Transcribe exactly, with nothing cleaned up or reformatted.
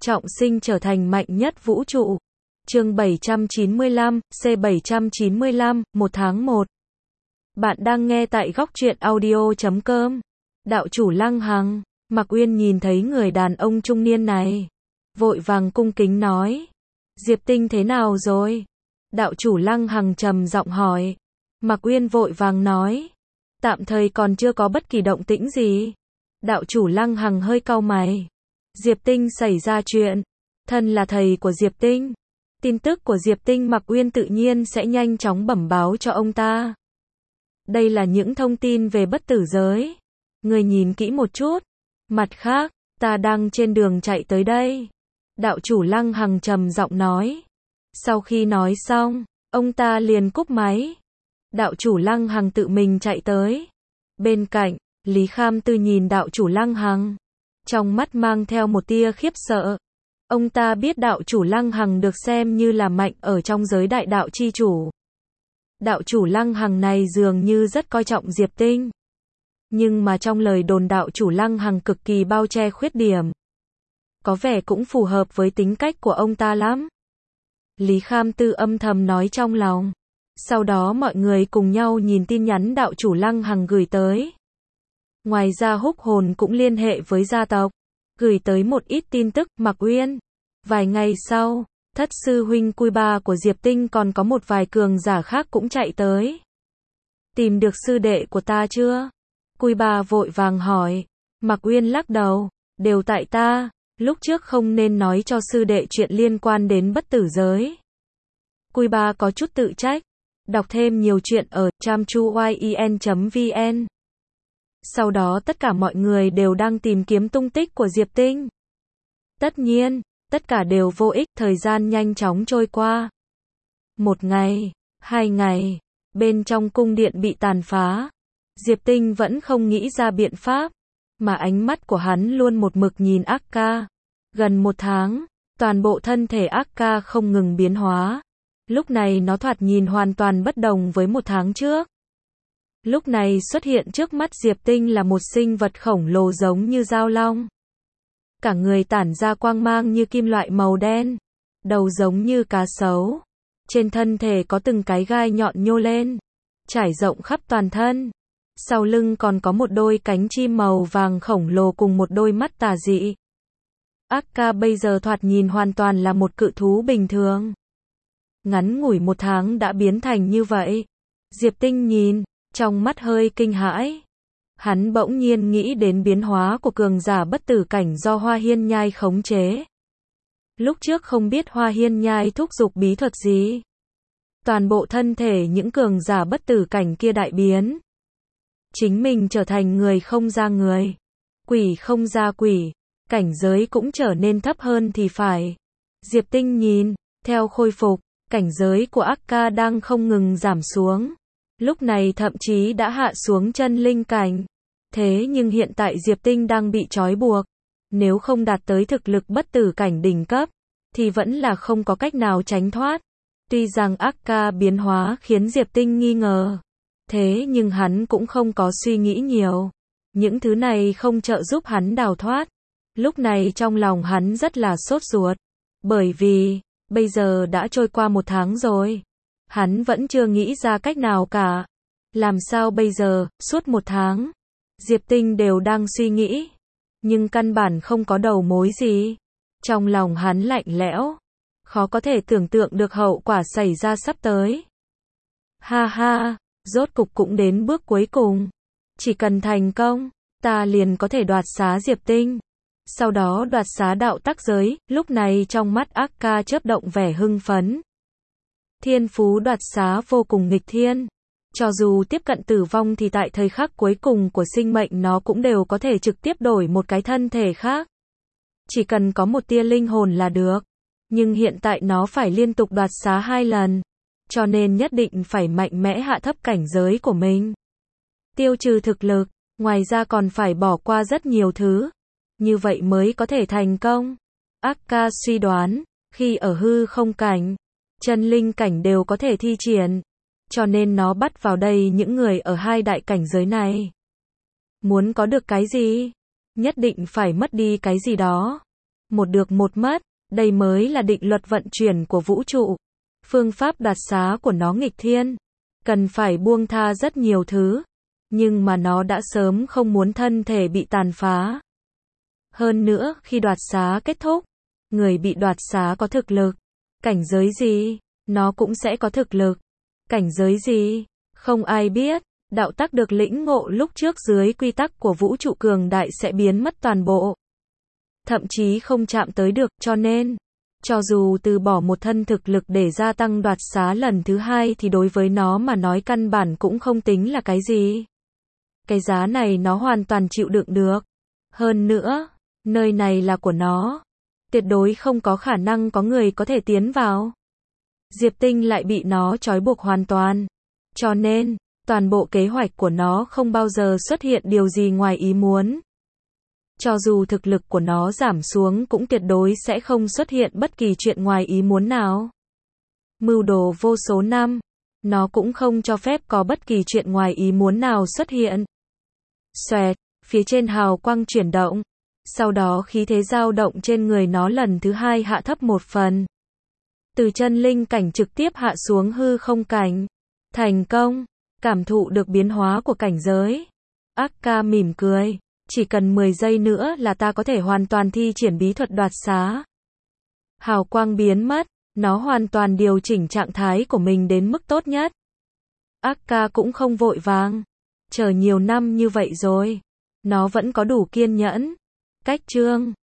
trọng sinh trở thành mạnh nhất vũ trụ. Chương bảy trăm chín mươi lăm, C bảy trăm chín mươi lăm, một tháng một. Bạn đang nghe tại góc truyện audio chấm com. Đạo chủ Lăng Hằng, Mạc Uyên nhìn thấy người đàn ông trung niên này, vội vàng cung kính nói: Diệp Tinh thế nào rồi? Đạo chủ Lăng Hằng trầm giọng hỏi. Mạc Uyên vội vàng nói: Tạm thời còn chưa có bất kỳ động tĩnh gì. Đạo chủ Lăng Hằng hơi cau mày. Diệp Tinh xảy ra chuyện. Thân là thầy của Diệp Tinh. Tin tức của Diệp Tinh Mạc Uyên tự nhiên sẽ nhanh chóng bẩm báo cho ông ta. Đây là những thông tin về bất tử giới. Người nhìn kỹ một chút. Mặt khác, ta đang trên đường chạy tới đây. Đạo chủ Lăng Hằng trầm giọng nói. Sau khi nói xong, ông ta liền cúp máy. Đạo chủ Lăng Hằng tự mình chạy tới. Bên cạnh, Lý Kham Tư nhìn đạo chủ Lăng Hằng, trong mắt mang theo một tia khiếp sợ. Ông ta biết đạo chủ Lăng Hằng được xem như là mạnh ở trong giới đại đạo chi chủ. Đạo chủ Lăng Hằng này dường như rất coi trọng Diệp Tinh. Nhưng mà trong lời đồn đạo chủ Lăng Hằng cực kỳ bao che khuyết điểm. Có vẻ cũng phù hợp với tính cách của ông ta lắm. Lý Kham Tư âm thầm nói trong lòng. Sau đó mọi người cùng nhau nhìn tin nhắn đạo chủ Lăng Hằng gửi tới. Ngoài ra Húc Hồn cũng liên hệ với gia tộc, gửi tới một ít tin tức. Mạc Uyên. Vài ngày sau, thất sư huynh Cui Ba của Diệp Tinh còn có một vài cường giả khác cũng chạy tới. Tìm được sư đệ của ta chưa? Cui Ba vội vàng hỏi. Mạc Uyên lắc đầu. Đều tại ta, lúc trước không nên nói cho sư đệ chuyện liên quan đến bất tử giới. Cui Ba có chút tự trách. Đọc thêm nhiều chuyện ở tramchuyen chấm vn. Sau đó tất cả mọi người đều đang tìm kiếm tung tích của Diệp Tinh. Tất nhiên, tất cả đều vô ích, thời gian nhanh chóng trôi qua. Một ngày, hai ngày, bên trong cung điện bị tàn phá. Diệp Tinh vẫn không nghĩ ra biện pháp, mà ánh mắt của hắn luôn một mực nhìn Ác Ca. Gần một tháng, toàn bộ thân thể Ác Ca không ngừng biến hóa. Lúc này nó thoạt nhìn hoàn toàn bất đồng với một tháng trước. Lúc này xuất hiện trước mắt Diệp Tinh là một sinh vật khổng lồ giống như dao long. Cả người tản ra quang mang như kim loại màu đen. Đầu giống như cá sấu. Trên thân thể có từng cái gai nhọn nhô lên, trải rộng khắp toàn thân. Sau lưng còn có một đôi cánh chim màu vàng khổng lồ cùng một đôi mắt tà dị. Ác Ca bây giờ thoạt nhìn hoàn toàn là một cự thú bình thường. Ngắn ngủi một tháng đã biến thành như vậy. Diệp Tinh nhìn, trong mắt hơi kinh hãi. Hắn bỗng nhiên nghĩ đến biến hóa của cường giả bất tử cảnh do Hoa Hiên Nhai khống chế. Lúc trước không biết Hoa Hiên Nhai thúc giục bí thuật gì. Toàn bộ thân thể những cường giả bất tử cảnh kia đại biến. Chính mình trở thành người không ra người, quỷ không ra quỷ, cảnh giới cũng trở nên thấp hơn thì phải. Diệp Tinh nhìn, theo khôi phục, cảnh giới của Ác Ca đang không ngừng giảm xuống. Lúc này thậm chí đã hạ xuống chân linh cảnh. Thế nhưng hiện tại Diệp Tinh đang bị trói buộc. Nếu không đạt tới thực lực bất tử cảnh đỉnh cấp, thì vẫn là không có cách nào tránh thoát. Tuy rằng Ác Ca biến hóa khiến Diệp Tinh nghi ngờ. Thế nhưng hắn cũng không có suy nghĩ nhiều. Những thứ này không trợ giúp hắn đào thoát. Lúc này trong lòng hắn rất là sốt ruột. Bởi vì, bây giờ đã trôi qua một tháng rồi. Hắn vẫn chưa nghĩ ra cách nào cả. Làm sao bây giờ, suốt một tháng, Diệp Tinh đều đang suy nghĩ. Nhưng căn bản không có đầu mối gì. Trong lòng hắn lạnh lẽo. Khó có thể tưởng tượng được hậu quả xảy ra sắp tới. Ha ha, rốt cục cũng đến bước cuối cùng. Chỉ cần thành công, ta liền có thể đoạt xá Diệp Tinh. Sau đó đoạt xá đạo tắc giới. Lúc này trong mắt Ác Ca chớp động vẻ hưng phấn. Thiên phú đoạt xá vô cùng nghịch thiên. Cho dù tiếp cận tử vong thì tại thời khắc cuối cùng của sinh mệnh nó cũng đều có thể trực tiếp đổi một cái thân thể khác. Chỉ cần có một tia linh hồn là được. Nhưng hiện tại nó phải liên tục đoạt xá hai lần. Cho nên nhất định phải mạnh mẽ hạ thấp cảnh giới của mình. Tiêu trừ thực lực, ngoài ra còn phải bỏ qua rất nhiều thứ. Như vậy mới có thể thành công. Ác Ca suy đoán, khi ở hư không cảnh, chân linh cảnh đều có thể thi triển. Cho nên nó bắt vào đây những người ở hai đại cảnh giới này. Muốn có được cái gì? Nhất định phải mất đi cái gì đó. một được một mất, đây mới là định luật vận chuyển của vũ trụ. Phương pháp đoạt xá của nó nghịch thiên, cần phải buông tha rất nhiều thứ, nhưng mà nó đã sớm không muốn thân thể bị tàn phá. Hơn nữa, khi đoạt xá kết thúc, người bị đoạt xá có thực lực, cảnh giới gì, nó cũng sẽ có thực lực. Cảnh giới gì, không ai biết. Đạo tắc được lĩnh ngộ lúc trước dưới quy tắc của vũ trụ cường đại sẽ biến mất toàn bộ. Thậm chí không chạm tới được, cho nên, cho dù từ bỏ một thân thực lực để gia tăng đoạt xá lần thứ hai thì đối với nó mà nói căn bản cũng không tính là cái gì. Cái giá này nó hoàn toàn chịu đựng được. Hơn nữa, nơi này là của nó. Tuyệt đối không có khả năng có người có thể tiến vào. Diệp Tinh lại bị nó trói buộc hoàn toàn. Cho nên, toàn bộ kế hoạch của nó không bao giờ xuất hiện điều gì ngoài ý muốn. Cho dù thực lực của nó giảm xuống cũng tuyệt đối sẽ không xuất hiện bất kỳ chuyện ngoài ý muốn nào. Mưu đồ vô số năm, nó cũng không cho phép có bất kỳ chuyện ngoài ý muốn nào xuất hiện. Xoẹt, phía trên hào quang chuyển động. Sau đó khí thế dao động trên người nó lần thứ hai hạ thấp một phần. Từ chân linh cảnh trực tiếp hạ xuống hư không cảnh. Thành công, cảm thụ được biến hóa của cảnh giới. Akka mỉm cười. Chỉ cần mười giây nữa là ta có thể hoàn toàn thi triển bí thuật đoạt xá. Hào quang biến mất, nó hoàn toàn điều chỉnh trạng thái của mình đến mức tốt nhất. Akka cũng không vội vàng. Chờ nhiều năm như vậy rồi, nó vẫn có đủ kiên nhẫn. Cách chương